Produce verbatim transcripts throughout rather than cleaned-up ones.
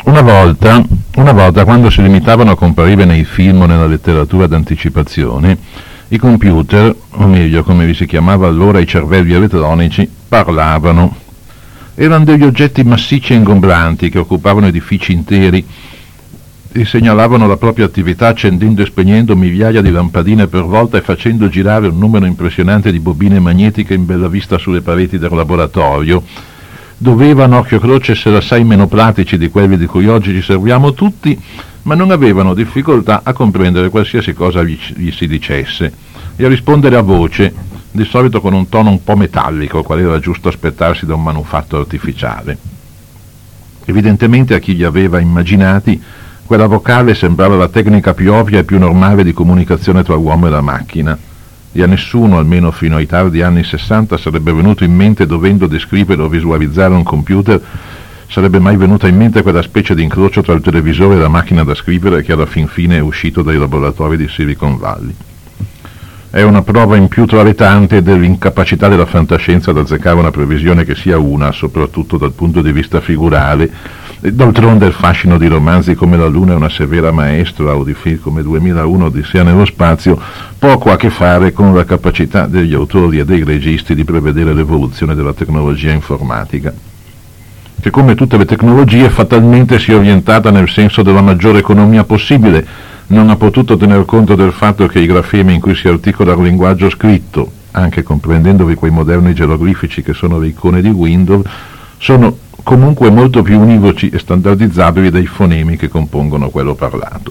Una volta, una volta, quando si limitavano a comparire nei film o nella letteratura d'anticipazione, i computer, o meglio come vi si chiamava allora i cervelli elettronici, parlavano. Erano degli oggetti massicci e ingombranti che occupavano edifici interi e segnalavano la propria attività accendendo e spegnendo migliaia di lampadine per volta e facendo girare un numero impressionante di bobine magnetiche in bella vista sulle pareti del laboratorio. Dovevano, occhio croce, essere assai meno pratici di quelli di cui oggi ci serviamo tutti, ma non avevano difficoltà a comprendere qualsiasi cosa gli, gli si dicesse e a rispondere a voce, di solito con un tono un po' metallico, qual era giusto aspettarsi da un manufatto artificiale. Evidentemente a chi li aveva immaginati, quella vocale sembrava la tecnica più ovvia e più normale di comunicazione tra uomo e la macchina, e a nessuno, almeno fino ai tardi anni sessanta, sarebbe venuto in mente, dovendo descrivere o visualizzare un computer, sarebbe mai venuta in mente quella specie di incrocio tra il televisore e la macchina da scrivere che alla fin fine è uscito dai laboratori di Silicon Valley. È una prova in più traletante dell'incapacità della fantascienza ad azzeccare una previsione che sia una, soprattutto dal punto di vista figurale. D'altronde il fascino di romanzi come La Luna è una severa maestra o di film come duemilauno Odissea nello spazio poco ha a che fare con la capacità degli autori e dei registi di prevedere l'evoluzione della tecnologia informatica, che come tutte le tecnologie fatalmente si è orientata nel senso della maggiore economia possibile. Non ha potuto tener conto del fatto che i grafemi in cui si articola il linguaggio scritto, anche comprendendovi quei moderni geroglifici che sono le icone di Windows, sono comunque molto più univoci e standardizzabili dei fonemi che compongono quello parlato.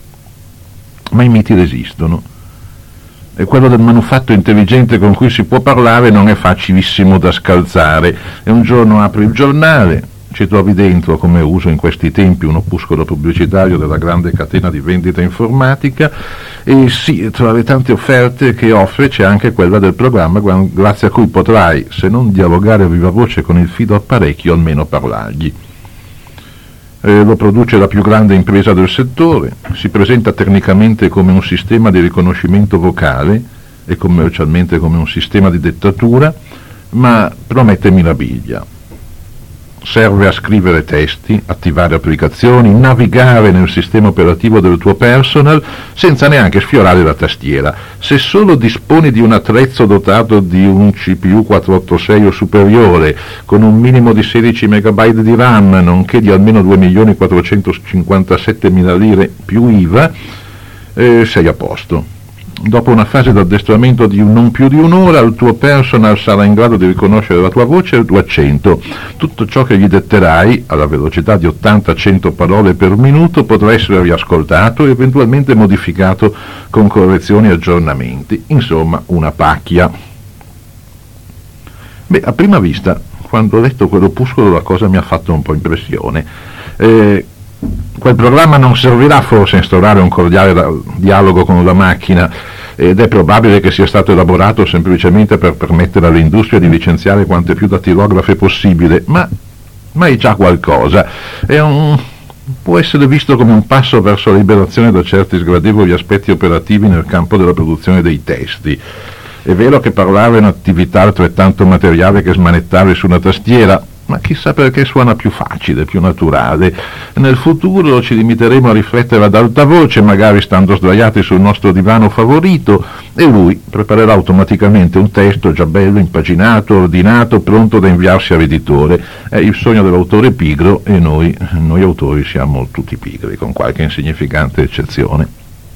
Ma i miti resistono, e quello del manufatto intelligente con cui si può parlare non è facilissimo da scalzare, e un giorno apri il giornale, ci trovi dentro, come uso in questi tempi, un opuscolo pubblicitario della grande catena di vendita informatica, e sì, tra le tante offerte che offre c'è anche quella del programma grazie a cui potrai, se non dialogare a viva voce con il fido apparecchio, almeno parlargli. Eh, lo produce la più grande impresa del settore, si presenta tecnicamente come un sistema di riconoscimento vocale e commercialmente come un sistema di dettatura, ma promette meraviglia. Serve a scrivere testi, attivare applicazioni, navigare nel sistema operativo del tuo personal senza neanche sfiorare la tastiera. Se solo disponi di un attrezzo dotato di un C P U quattrocentottantasei o superiore, con un minimo di sedici megabyte di RAM, nonché di almeno due milioni quattrocentocinquantasettemila lire più I V A, eh, sei a posto. Dopo una fase di addestramento di non più di un'ora, il tuo personal sarà in grado di riconoscere la tua voce e il tuo accento. Tutto ciò che gli detterai, alla velocità di ottanta cento parole per minuto, potrà essere riascoltato e eventualmente modificato con correzioni e aggiornamenti. Insomma, una pacchia. Beh, a prima vista, quando ho letto quell'opuscolo, la cosa mi ha fatto un po' impressione. Eh, Quel programma non servirà forse a instaurare un cordiale dialogo con la macchina, ed è probabile che sia stato elaborato semplicemente per permettere all'industria di licenziare quante più dattilografe possibile, ma, ma è già qualcosa. È un, può essere visto come un passo verso la liberazione da certi sgradevoli aspetti operativi nel campo della produzione dei testi. È vero che parlare è un'attività altrettanto materiale che smanettare su una tastiera, ma chissà perché suona più facile, più naturale. Nel futuro ci limiteremo a riflettere ad alta voce, magari stando sdraiati sul nostro divano favorito, e lui preparerà automaticamente un testo già bello, impaginato, ordinato, pronto da inviarsi all'editore. È il sogno dell'autore pigro, e noi, noi autori siamo tutti pigri, con qualche insignificante eccezione.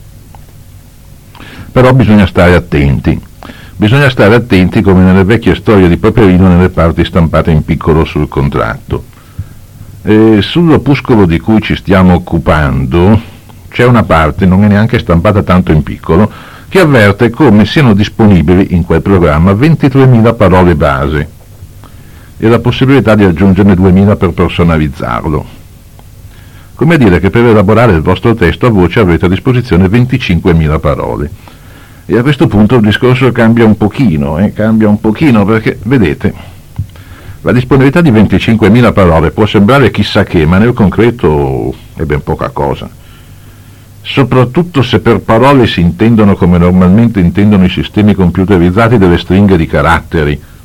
Però bisogna stare attenti. Bisogna stare attenti come nelle vecchie storie di Paperino nelle parti stampate in piccolo sul contratto. E sull'opuscolo di cui ci stiamo occupando c'è una parte, non è neanche stampata tanto in piccolo, che avverte come siano disponibili in quel programma ventitremila parole base e la possibilità di aggiungerne duemila per personalizzarlo. Come dire che per elaborare il vostro testo a voce avrete a disposizione venticinquemila parole. E a questo punto il discorso cambia un pochino, eh? cambia un pochino perché, vedete, la disponibilità di venticinquemila parole può sembrare chissà che, ma nel concreto è ben poca cosa. Soprattutto se per parole si intendono, come normalmente intendono i sistemi computerizzati, delle stringhe di caratteri,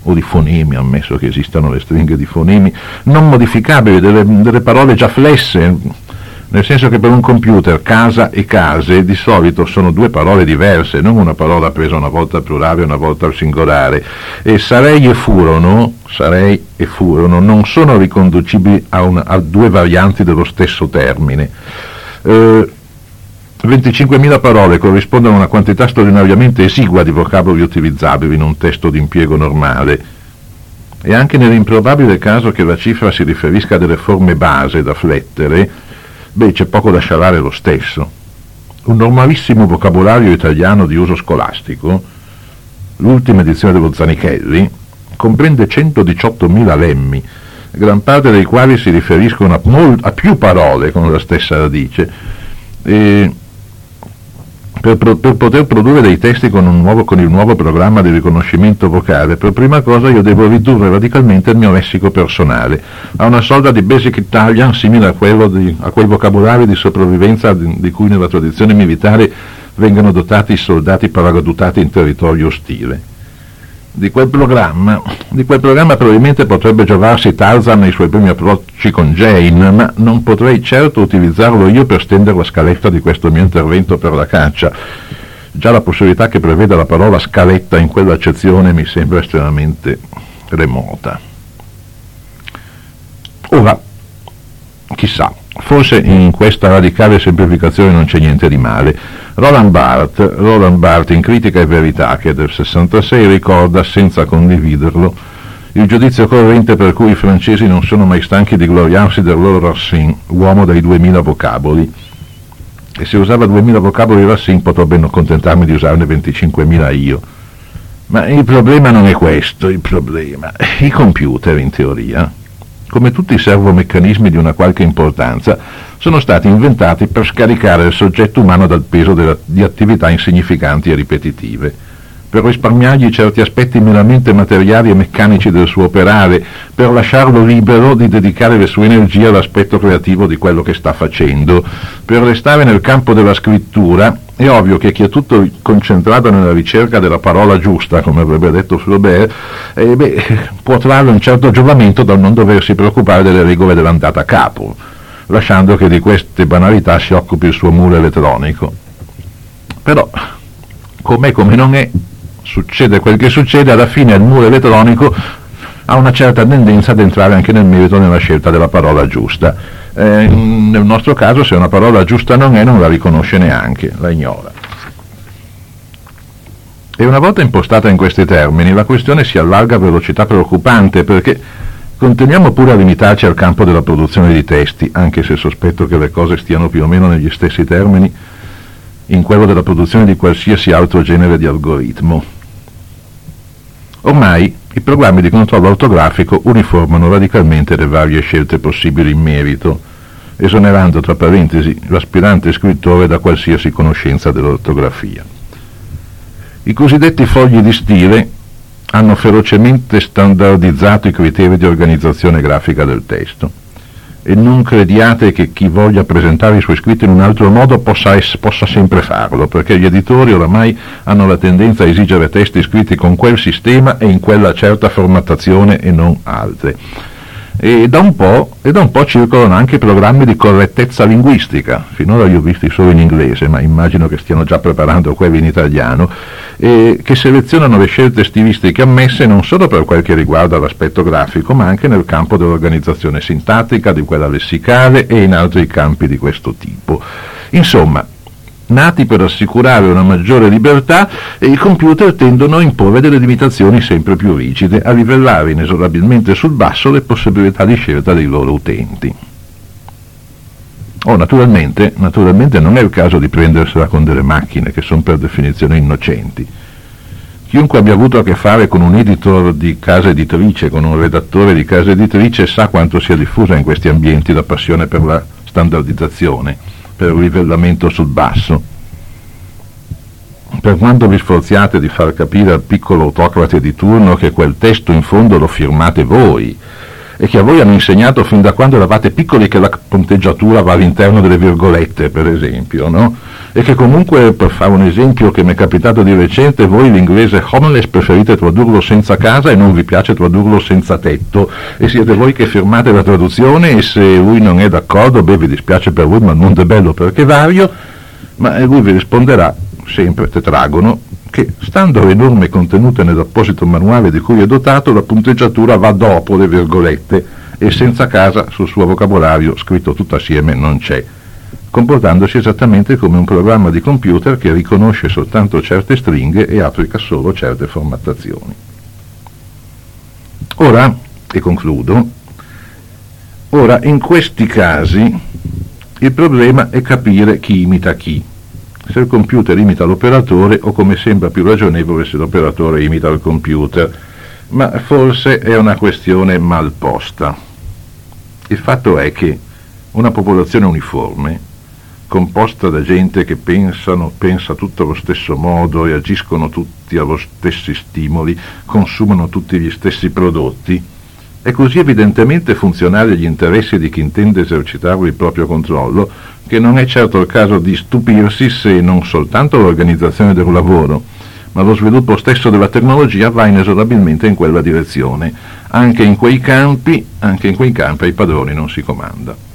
o di fonemi, ammesso che esistano le stringhe di fonemi, non modificabili, delle, delle parole già flesse, nel senso che per un computer casa e case di solito sono due parole diverse, non una parola presa una volta al plurale e una volta al singolare, e sarei e furono, sarei e furono non sono riconducibili a, una, a due varianti dello stesso termine. Eh, venticinquemila parole corrispondono a una quantità straordinariamente esigua di vocaboli utilizzabili in un testo di impiego normale, e anche nell'improbabile caso che la cifra si riferisca a delle forme base da flettere, beh, c'è poco da scialare lo stesso. Un normalissimo vocabolario italiano di uso scolastico, l'ultima edizione dello Zanichelli, comprende centodiciottomila lemmi, gran parte dei quali si riferiscono a, mol- a più parole con la stessa radice, e Per, pro, per poter produrre dei testi con, un nuovo, con il nuovo programma di riconoscimento vocale, per prima cosa io devo ridurre radicalmente il mio lessico personale a una sorta di Basic Italian simile a, quello di, a quei vocabolari di sopravvivenza di, di cui nella tradizione militare vengono dotati i soldati paracadutati in territorio ostile. Di quel programma, di quel programma probabilmente potrebbe giovarsi Tarzan nei suoi primi approcci con Jane, ma non potrei certo utilizzarlo io per stendere la scaletta di questo mio intervento per la caccia. Già la possibilità che preveda la parola scaletta in quell'accezione mi sembra estremamente remota. Ora, chissà, forse in questa radicale semplificazione non c'è niente di male. Roland Barthes, Roland Barthes in Critica e Verità, che è del sessantasei, ricorda, senza condividerlo, il giudizio corrente per cui i francesi non sono mai stanchi di gloriarsi del loro Racine, uomo dai duemila vocaboli. E se usava duemila vocaboli Racine potrò ben contentarmi di usarne venticinquemila io. Ma il problema non è questo, il problema. I computer, in teoria, come tutti i servomeccanismi di una qualche importanza, sono stati inventati per scaricare il soggetto umano dal peso della, di attività insignificanti e ripetitive, per risparmiargli certi aspetti meramente materiali e meccanici del suo operare, per lasciarlo libero di dedicare le sue energie all'aspetto creativo di quello che sta facendo. Per restare nel campo della scrittura, è ovvio che chi è tutto concentrato nella ricerca della parola giusta, come avrebbe detto Flaubert, eh, beh, può trarre un certo giovamento dal non doversi preoccupare delle regole dell'andata a capo, lasciando che di queste banalità si occupi il suo muro elettronico. Però, com'è come non è, succede quel che succede, alla fine il muro elettronico ha una certa tendenza ad entrare anche nel merito nella scelta della parola giusta. Eh, nel nostro caso, se una parola giusta non è, non la riconosce neanche, la ignora. E una volta impostata in questi termini, la questione si allarga a velocità preoccupante, perché continuiamo pure a limitarci al campo della produzione di testi, anche se sospetto che le cose stiano più o meno negli stessi termini in quello della produzione di qualsiasi altro genere di algoritmo. Ormai i programmi di controllo ortografico uniformano radicalmente le varie scelte possibili in merito, esonerando tra parentesi l'aspirante scrittore da qualsiasi conoscenza dell'ortografia. I cosiddetti fogli di stile hanno ferocemente standardizzato i criteri di organizzazione grafica del testo, e non crediate che chi voglia presentare i suoi scritti in un altro modo possa, es- possa sempre farlo, perché gli editori oramai hanno la tendenza a esigere testi scritti con quel sistema e in quella certa formattazione e non altre. E da un po', e da un po' circolano anche programmi di correttezza linguistica, finora li ho visti solo in inglese, ma immagino che stiano già preparando quelli in italiano, e che selezionano le scelte stilistiche ammesse non solo per quel che riguarda l'aspetto grafico, ma anche nel campo dell'organizzazione sintattica, di quella lessicale e in altri campi di questo tipo. Insomma, nati per assicurare una maggiore libertà, e i computer tendono a imporre delle limitazioni sempre più rigide, a livellare inesorabilmente sul basso le possibilità di scelta dei loro utenti. Oh, naturalmente, naturalmente non è il caso di prendersela con delle macchine, che sono per definizione innocenti. Chiunque abbia avuto a che fare con un editor di casa editrice, con un redattore di casa editrice, sa quanto sia diffusa in questi ambienti la passione per la standardizzazione, per il livellamento sul basso. Per quanto vi sforziate di far capire al piccolo autocrate di turno che quel testo in fondo lo firmate voi, e che a voi hanno insegnato fin da quando eravate piccoli che la punteggiatura va all'interno delle virgolette, per esempio, no? e che comunque, per fare un esempio che mi è capitato di recente, voi l'inglese homeless preferite tradurlo senza casa e non vi piace tradurlo senza tetto, e siete voi che firmate la traduzione, e se lui non è d'accordo, beh, vi dispiace per lui, ma il mondo è bello perché vario, ma lui vi risponderà sempre tetragono che, stando alle norme contenute nell'apposito manuale di cui è dotato, la punteggiatura va dopo le virgolette e senza casa sul suo vocabolario scritto tutto assieme non c'è, comportandosi esattamente come un programma di computer che riconosce soltanto certe stringhe e applica solo certe formattazioni. Ora, e concludo, ora in questi casi il problema è capire chi imita chi, se il computer imita l'operatore o, come sembra più ragionevole, se l'operatore imita il computer, ma forse è una questione mal posta. Il fatto è che una popolazione uniforme, composta da gente che pensano, pensa tutto allo stesso modo e agiscono tutti allo stessi stimoli, consumano tutti gli stessi prodotti, è così evidentemente funzionale agli interessi di chi intende esercitarlo il proprio controllo, che non è certo il caso di stupirsi se non soltanto l'organizzazione del lavoro, ma lo sviluppo stesso della tecnologia va inesorabilmente in quella direzione. Anche in quei campi, anche in quei campi ai padroni non si comanda.